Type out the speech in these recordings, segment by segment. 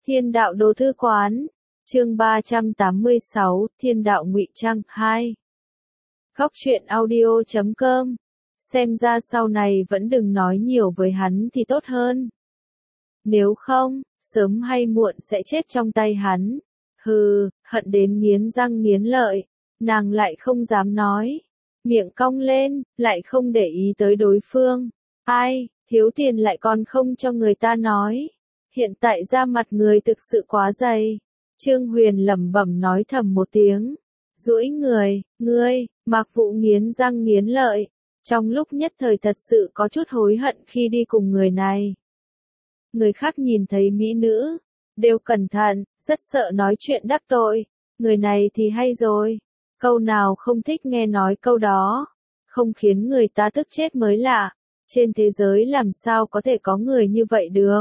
Thiên đạo đồ thư quán, chương 386, Thiên đạo ngụy trang 2. Góc truyện audio.com. Xem ra sau này vẫn đừng nói nhiều với hắn thì tốt hơn. Nếu không, sớm hay muộn sẽ chết trong tay hắn. Hừ, hận đến nghiến răng nghiến lợi, nàng lại không dám nói. Miệng cong lên, lại không để ý tới đối phương. Ai, thiếu tiền lại còn không cho người ta nói. Hiện tại da mặt người thực sự quá dày. Trương Huyền lẩm bẩm nói thầm một tiếng. Duỗi người, ngươi, Mạc Vũ nghiến răng nghiến lợi. Trong lúc nhất thời thật sự có chút hối hận khi đi cùng người này. Người khác nhìn thấy mỹ nữ, đều cẩn thận, rất sợ nói chuyện đắc tội. Người này thì hay rồi. Câu nào không thích nghe nói câu đó. Không khiến người ta tức chết mới lạ. Trên thế giới làm sao có thể có người như vậy được.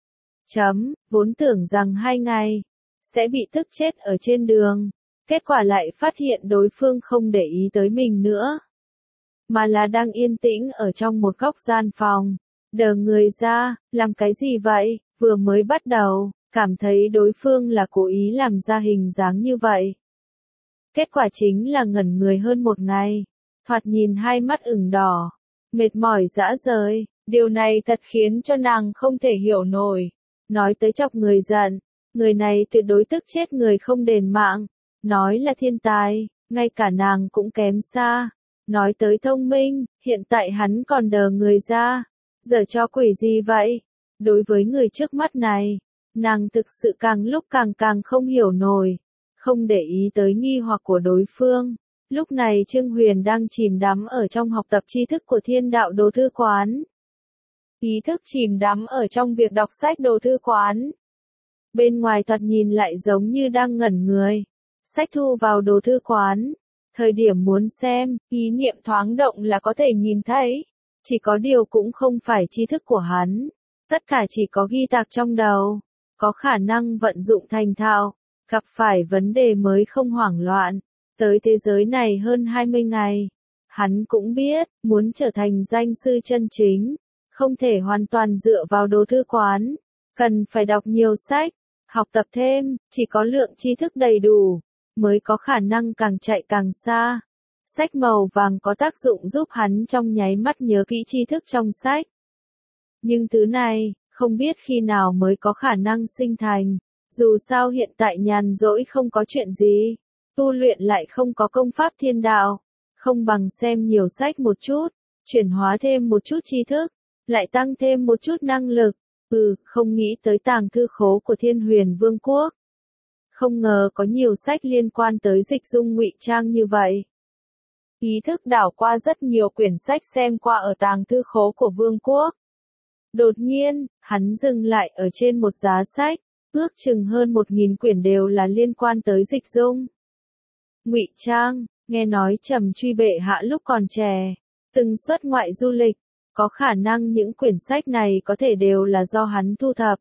Vốn tưởng rằng 2 ngày sẽ bị tức chết ở trên đường, kết quả lại phát hiện đối phương không để ý tới mình nữa, mà là đang yên tĩnh ở trong một góc gian phòng, đờ người ra, làm cái gì vậy? Vừa mới bắt đầu, cảm thấy đối phương là cố ý làm ra hình dáng như vậy. Kết quả chính là ngẩn người hơn 1 ngày, thoạt nhìn hai mắt ửng đỏ, mệt mỏi rã rời, điều này thật khiến cho nàng không thể hiểu nổi. Nói tới chọc người giận, người này tuyệt đối tức chết người không đền mạng. Nói là thiên tài, ngay cả nàng cũng kém xa. Nói tới thông minh, hiện tại hắn còn đờ người ra. Giở cho quỷ gì vậy? Đối với người trước mắt này, nàng thực sự càng lúc càng không hiểu nổi. Không để ý tới nghi hoặc của đối phương. Lúc này Trương Huyền đang chìm đắm ở trong học tập tri thức của Thiên đạo đồ thư quán. Ý thức chìm đắm ở trong việc đọc sách đồ thư quán. Bên ngoài thoạt nhìn lại giống như đang ngẩn người. Sách thu vào đồ thư quán. Thời điểm muốn xem, ý niệm thoáng động là có thể nhìn thấy. Chỉ có điều cũng không phải tri thức của hắn. Tất cả chỉ có ghi tạc trong đầu. Có khả năng vận dụng thành thạo. Gặp phải vấn đề mới không hoảng loạn. Tới thế giới này hơn 20 ngày. Hắn cũng biết, muốn trở thành danh sư chân chính. Không thể hoàn toàn dựa vào đồ thư quán, cần phải đọc nhiều sách, học tập thêm, chỉ có lượng tri thức đầy đủ, mới có khả năng càng chạy càng xa. Sách màu vàng có tác dụng giúp hắn trong nháy mắt nhớ kỹ tri thức trong sách. Nhưng thứ này, không biết khi nào mới có khả năng sinh thành, dù sao hiện tại nhàn rỗi không có chuyện gì, tu luyện lại không có công pháp thiên đạo, không bằng xem nhiều sách một chút, chuyển hóa thêm một chút tri thức. Lại tăng thêm một chút năng lực. Không nghĩ tới tàng thư khố của Thiên Huyền Vương quốc. Không ngờ có nhiều sách liên quan tới dịch dung ngụy trang như vậy. Ý thức đảo qua rất nhiều quyển sách xem qua ở tàng thư khố của Vương quốc. Đột nhiên, hắn dừng lại ở trên một giá sách, ước chừng hơn 1000 quyển đều là liên quan tới dịch dung. Ngụy trang, nghe nói Trầm Truy bệ hạ lúc còn trẻ, từng xuất ngoại du lịch. Có khả năng những quyển sách này có thể đều là do hắn thu thập.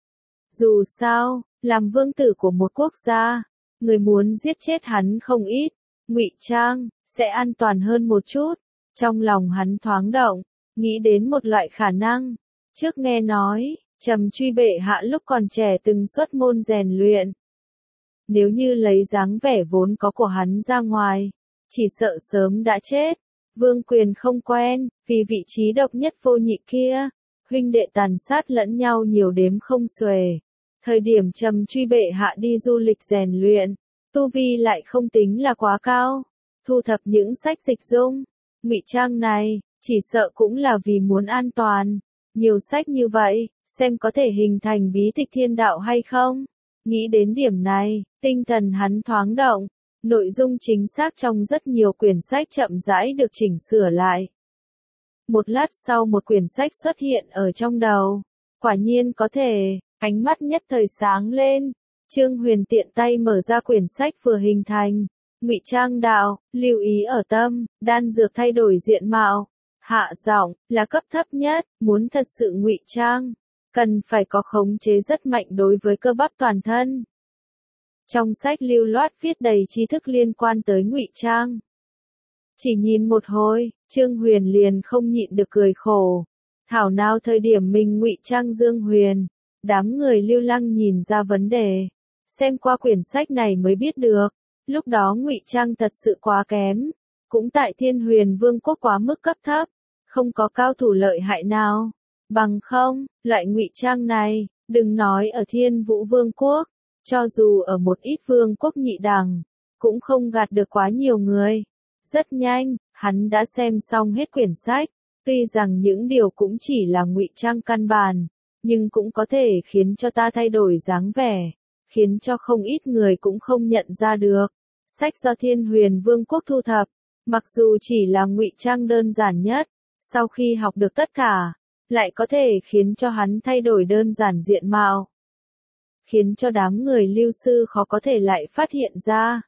Dù sao, làm vương tử của một quốc gia, người muốn giết chết hắn không ít, ngụy trang, sẽ an toàn hơn một chút. Trong lòng hắn thoáng động, nghĩ đến một loại khả năng. Trước nghe nói, Trầm Truy bệ hạ lúc còn trẻ từng xuất môn rèn luyện. Nếu như lấy dáng vẻ vốn có của hắn ra ngoài, chỉ sợ sớm đã chết. Vương quyền không quen, vì vị trí độc nhất vô nhị kia, huynh đệ tàn sát lẫn nhau nhiều đếm không xuể. Thời điểm Trầm Truy bệ hạ đi du lịch rèn luyện, tu vi lại không tính là quá cao, thu thập những sách dịch dung, ngụy trang này, chỉ sợ cũng là vì muốn an toàn. Nhiều sách như vậy, xem có thể hình thành bí tịch thiên đạo hay không. Nghĩ đến điểm này, tinh thần hắn thoáng động. Nội dung chính xác trong rất nhiều quyển sách chậm rãi được chỉnh sửa lại. Một lát sau một quyển sách xuất hiện ở trong đầu. Quả nhiên có thể, ánh mắt nhất thời sáng lên. Trương Huyền tiện tay mở ra quyển sách vừa hình thành. Ngụy trang đạo, lưu ý ở tâm, đan dược thay đổi diện mạo. Hạ giọng, là cấp thấp nhất, muốn thật sự ngụy trang. Cần phải có khống chế rất mạnh đối với cơ bắp toàn thân. Trong sách lưu loát viết đầy tri thức liên quan tới ngụy trang. Chỉ nhìn một hồi, Trương Huyền liền không nhịn được cười khổ. Thảo nào thời điểm mình ngụy trang Dương Huyền, Đám người Lưu Lăng nhìn ra vấn đề. Xem qua quyển sách này mới biết được. Lúc đó ngụy trang thật sự quá kém. Cũng tại Thiên Huyền Vương quốc quá mức cấp thấp. Không có cao thủ lợi hại nào. Bằng không, loại ngụy trang này, đừng nói ở Thiên Vũ Vương quốc. Cho dù ở một ít vương quốc nhị đẳng, cũng không gạt được quá nhiều người. Rất nhanh, hắn đã xem xong hết quyển sách. Tuy rằng những điều cũng chỉ là ngụy trang căn bản, nhưng cũng có thể khiến cho ta thay đổi dáng vẻ, khiến cho không ít người cũng không nhận ra được. Sách do Thiên Huyền Vương quốc thu thập, mặc dù chỉ là ngụy trang đơn giản nhất, sau khi học được tất cả, lại có thể khiến cho hắn thay đổi đơn giản diện mạo, khiến cho đám người Lưu sư khó có thể lại phát hiện ra.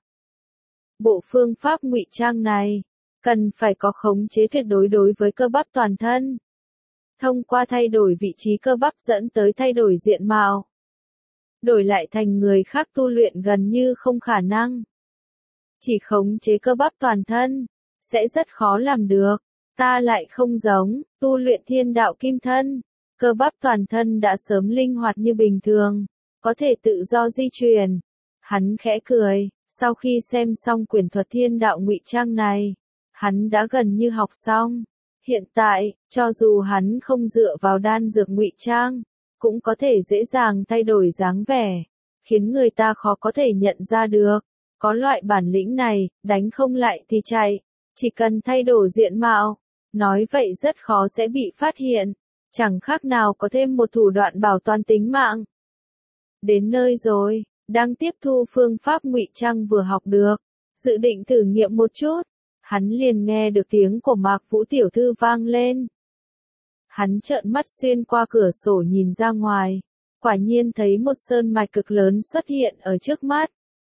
Bộ phương pháp ngụy trang này cần phải có khống chế tuyệt đối đối với cơ bắp toàn thân. Thông qua thay đổi vị trí cơ bắp dẫn tới thay đổi diện mạo. Đổi lại thành người khác tu luyện gần như không khả năng. Chỉ khống chế cơ bắp toàn thân, sẽ rất khó làm được. Ta lại không giống, tu luyện thiên đạo kim thân. Cơ bắp toàn thân đã sớm linh hoạt như bình thường, có thể tự do di chuyển. Hắn khẽ cười, sau khi xem xong quyển thuật thiên đạo ngụy trang này, hắn đã gần như học xong. Hiện tại, cho dù hắn không dựa vào đan dược ngụy trang, cũng có thể dễ dàng thay đổi dáng vẻ, khiến người ta khó có thể nhận ra được. Có loại bản lĩnh này, đánh không lại thì chạy, chỉ cần thay đổi diện mạo, nói vậy rất khó sẽ bị phát hiện, chẳng khác nào có thêm một thủ đoạn bảo toàn tính mạng. Đến nơi rồi, đang tiếp thu phương pháp ngụy trang vừa học được, dự định thử nghiệm một chút, hắn liền nghe được tiếng của Mạc Vũ tiểu thư vang lên. Hắn trợn mắt xuyên qua cửa sổ nhìn ra ngoài, quả nhiên thấy một sơn mạch cực lớn xuất hiện ở trước mắt.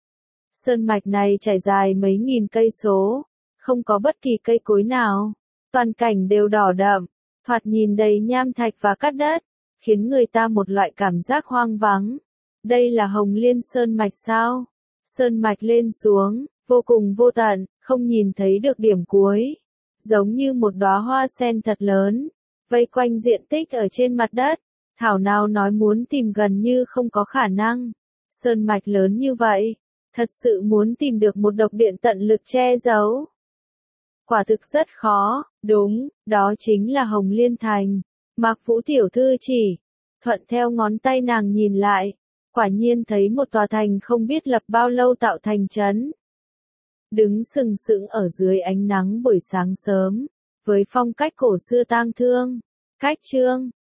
Sơn mạch này trải dài mấy nghìn cây số, không có bất kỳ cây cối nào, toàn cảnh đều đỏ đậm, thoạt nhìn đầy nham thạch và cát đất, khiến người ta một loại cảm giác hoang vắng. Đây là Hồng Liên Sơn mạch sao? Sơn mạch lên xuống, vô cùng vô tận, không nhìn thấy được điểm cuối, giống như một đóa hoa sen thật lớn, vây quanh diện tích ở trên mặt đất, thảo nào nói muốn tìm gần như không có khả năng. Sơn mạch lớn như vậy, thật sự muốn tìm được một độc điện tận lực che giấu. Quả thực rất khó, đúng, đó chính là Hồng Liên Thành. Mạc Vũ tiểu thư chỉ, thuận theo ngón tay nàng nhìn lại, quả nhiên thấy một tòa thành không biết lập bao lâu tạo thành trấn. Đứng sừng sững ở dưới ánh nắng buổi sáng sớm, với phong cách cổ xưa tang thương. Cách chương